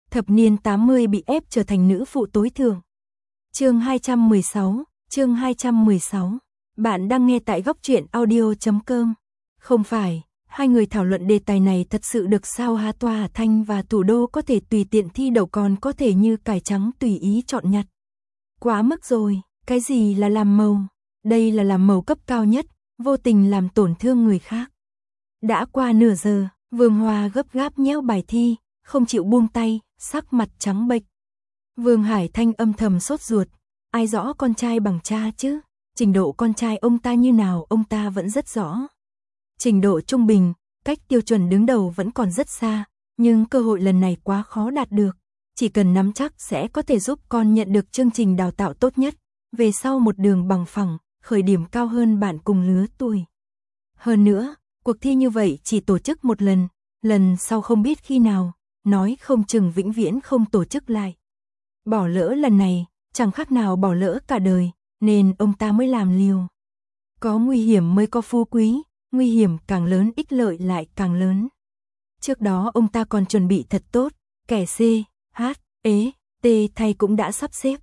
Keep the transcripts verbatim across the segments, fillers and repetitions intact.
thập niên tám mươi bị ép trở thành nữ phụ tối thượng. Chương hai trăm mười sáu, chương hai trăm mười sáu. Bạn đang nghe tại góc truyện audio chấm com. Không phải, hai người thảo luận đề tài này thật sự được sao hả? Tòa Hà Thanh và Thủ Đô có thể tùy tiện thi đậu, còn có thể như cải trắng tùy ý chọn nhặt. Quá mức rồi, cái gì là làm màu? Đây là làm màu cấp cao nhất, vô tình làm tổn thương người khác. Đã qua nửa giờ, Vương Hoa gấp gáp nhéo bài thi, không chịu buông tay, sắc mặt trắng bệch. Vương Hải Thanh âm thầm sốt ruột, ai rõ con trai bằng cha chứ? Trình độ con trai ông ta như nào ông ta vẫn rất rõ. Trình độ trung bình, cách tiêu chuẩn đứng đầu vẫn còn rất xa, nhưng cơ hội lần này quá khó đạt được. Chỉ cần nắm chắc sẽ có thể giúp con nhận được chương trình đào tạo tốt nhất, về sau một đường bằng phẳng, khởi điểm cao hơn bạn cùng lứa tuổi. Hơn nữa, cuộc thi như vậy chỉ tổ chức một lần, lần sau không biết khi nào, nói không chừng vĩnh viễn không tổ chức lại. Bỏ lỡ lần này, chẳng khác nào bỏ lỡ cả đời, nên ông ta mới làm liều. Có nguy hiểm mới có phú quý, nguy hiểm càng lớn ích lợi lại càng lớn. Trước đó ông ta còn chuẩn bị thật tốt, kẻ C, H, E, T thay cũng đã sắp xếp.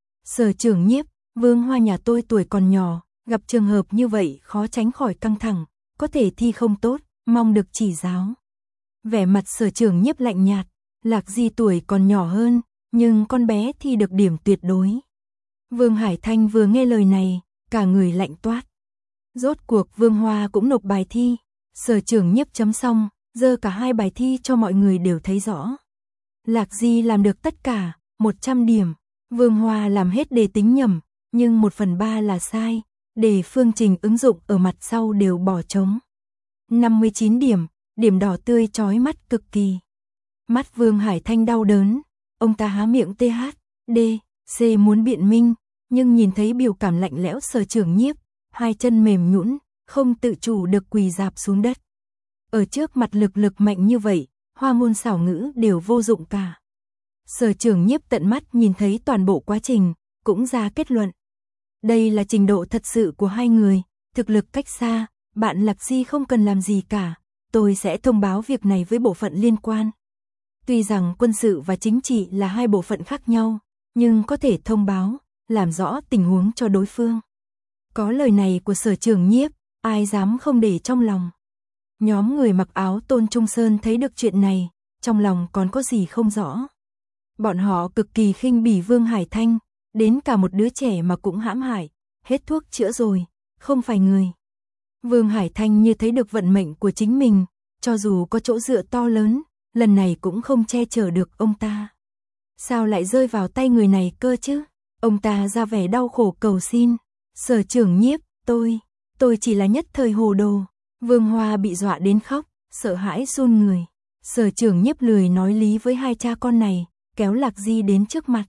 Sở trưởng Nhiếp, Vương Hoa nhà tôi tuổi còn nhỏ, gặp trường hợp như vậy khó tránh khỏi căng thẳng, có thể thi không tốt, mong được chỉ giáo. Vẻ mặt Sở trưởng Nhiếp lạnh nhạt, Lạc Di tuổi còn nhỏ hơn, nhưng con bé thi được điểm tuyệt đối. Vương Hải Thanh vừa nghe lời này, cả người lạnh toát. Rốt cuộc Vương Hoa cũng nộp bài thi, Sở trưởng Nhiếp chấm xong, giơ cả hai bài thi cho mọi người đều thấy rõ. Lạc Di làm được tất cả, một trăm điểm, Vương Hoa làm hết đề tính nhầm, nhưng một phần ba là sai, đề phương trình ứng dụng ở mặt sau đều bỏ trống. năm mươi chín điểm, điểm đỏ tươi chói mắt cực kỳ. Mắt Vương Hải Thanh đau đớn, ông ta há miệng tê hát, đê, xê muốn biện minh, nhưng nhìn thấy biểu cảm lạnh lẽo Sở trưởng Nhiếp, hai chân mềm nhũn, không tự chủ được quỳ rạp xuống đất. Ở trước mặt lực lực mạnh như vậy, hoa ngôn xảo ngữ đều vô dụng cả. Sở trưởng Nhiếp tận mắt nhìn thấy toàn bộ quá trình, cũng ra kết luận. Đây là trình độ thật sự của hai người, thực lực cách xa, bạn Lạc Di không cần làm gì cả, tôi sẽ thông báo việc này với bộ phận liên quan. Tuy rằng quân sự và chính trị là hai bộ phận khác nhau, nhưng có thể thông báo, làm rõ tình huống cho đối phương. Có lời này của Sở trưởng Nhiếp, ai dám không để trong lòng. Nhóm người mặc áo Tôn Trung Sơn thấy được chuyện này, trong lòng còn có gì không rõ. Bọn họ cực kỳ khinh bỉ Vương Hải Thanh, đến cả một đứa trẻ mà cũng hãm hại, hết thuốc chữa rồi, không phải người. Vương Hải Thanh như thấy được vận mệnh của chính mình, cho dù có chỗ dựa to lớn, lần này cũng không che chở được ông ta. Sao lại rơi vào tay người này cơ chứ? Ông ta ra vẻ đau khổ cầu xin. Sở trưởng Nhiếp, tôi, tôi chỉ là nhất thời hồ đồ. Vương Hoa bị dọa đến khóc, sợ hãi run người. Sở trưởng Nhiếp lười nói lý với hai cha con này, kéo Lạc Di đến trước mặt.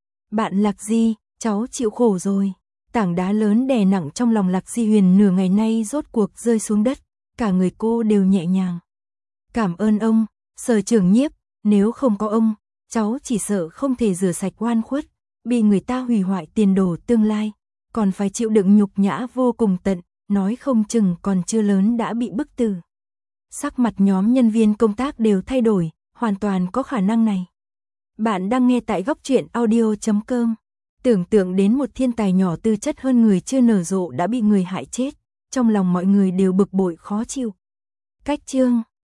Bạn Lạc Di, cháu chịu khổ rồi. Tảng đá lớn đè nặng trong lòng Lạc Di Huyền nửa ngày nay rốt cuộc rơi xuống đất, cả người cô đều nhẹ nhàng. Cảm ơn ông, Sở trưởng Nhiếp, nếu không có ông, cháu chỉ sợ không thể rửa sạch oan khuất, bị người ta hủy hoại tiền đồ tương lai, còn phải chịu đựng nhục nhã vô cùng tận, nói không chừng còn chưa lớn đã bị bức tử. Sắc mặt nhóm nhân viên công tác đều thay đổi, hoàn toàn có khả năng này. Bạn đang nghe tại góc truyện audio chấm com. Tưởng tượng đến một thiên tài nhỏ tư chất hơn người chưa nở rộ đã bị người hại chết, trong lòng mọi người đều bực bội khó chịu. Cách chương